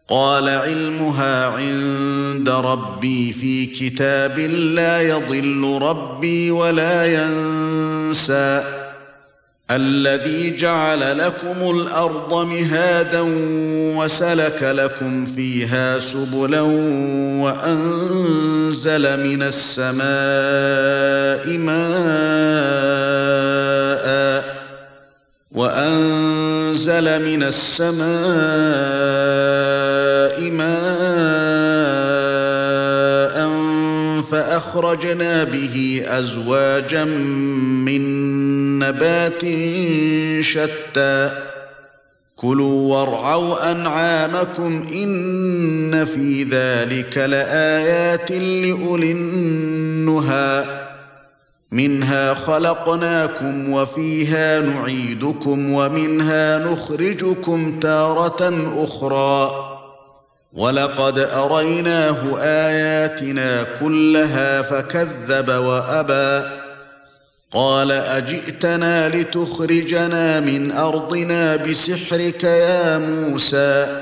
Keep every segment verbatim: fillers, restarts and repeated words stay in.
قال علمها عند ربي في كتاب لا يضل ربي ولا ينسى الذي جعل لكم الأرض مهادا وسلك لكم فيها سبلا وأنزل من السماء ماء وأنزل من السماء ماء فأخرجنا به أزواجا من نبات شتى كلوا وارعوا أنعامكم إن في ذلك لآيات لأولي النهى منها خلقناكم وفيها نعيدكم ومنها نخرجكم تارة أخرى ولقد أريناه آياتنا كلها فكذب وأبى قال أجئتنا لتخرجنا من أرضنا بسحرك يا موسى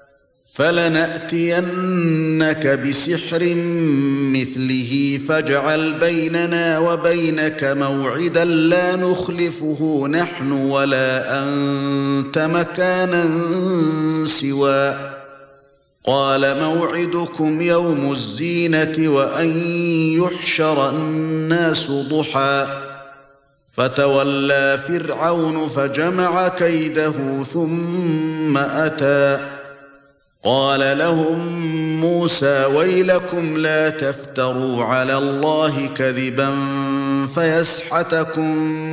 فلنأتينك بسحر مثله فاجعل بيننا وبينك موعدا لا نخلفه نحن ولا أنت مكانا سوى قال موعدكم يوم الزينة وأن يحشر الناس ضحى فتولى فرعون فجمع كيده ثم أتى قال لهم موسى ويلكم لا تفتروا على الله كذبا فيسحتكم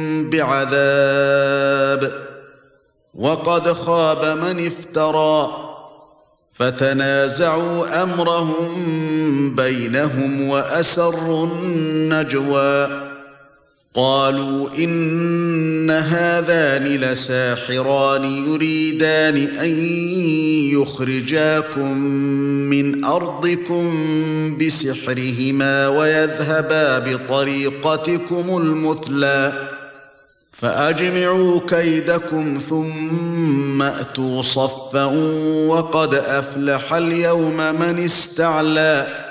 بعذاب وقد خاب من افترى فتنازعوا أمرهم بينهم وأسروا النجوى قالوا إن هذان لساحران يريدان أن يخرجاكم من أرضكم بسحرهما ويذهبا بطريقتكم المثلى فأجمعوا كيدكم ثم أتوا صفا وقد أفلح اليوم من استعلى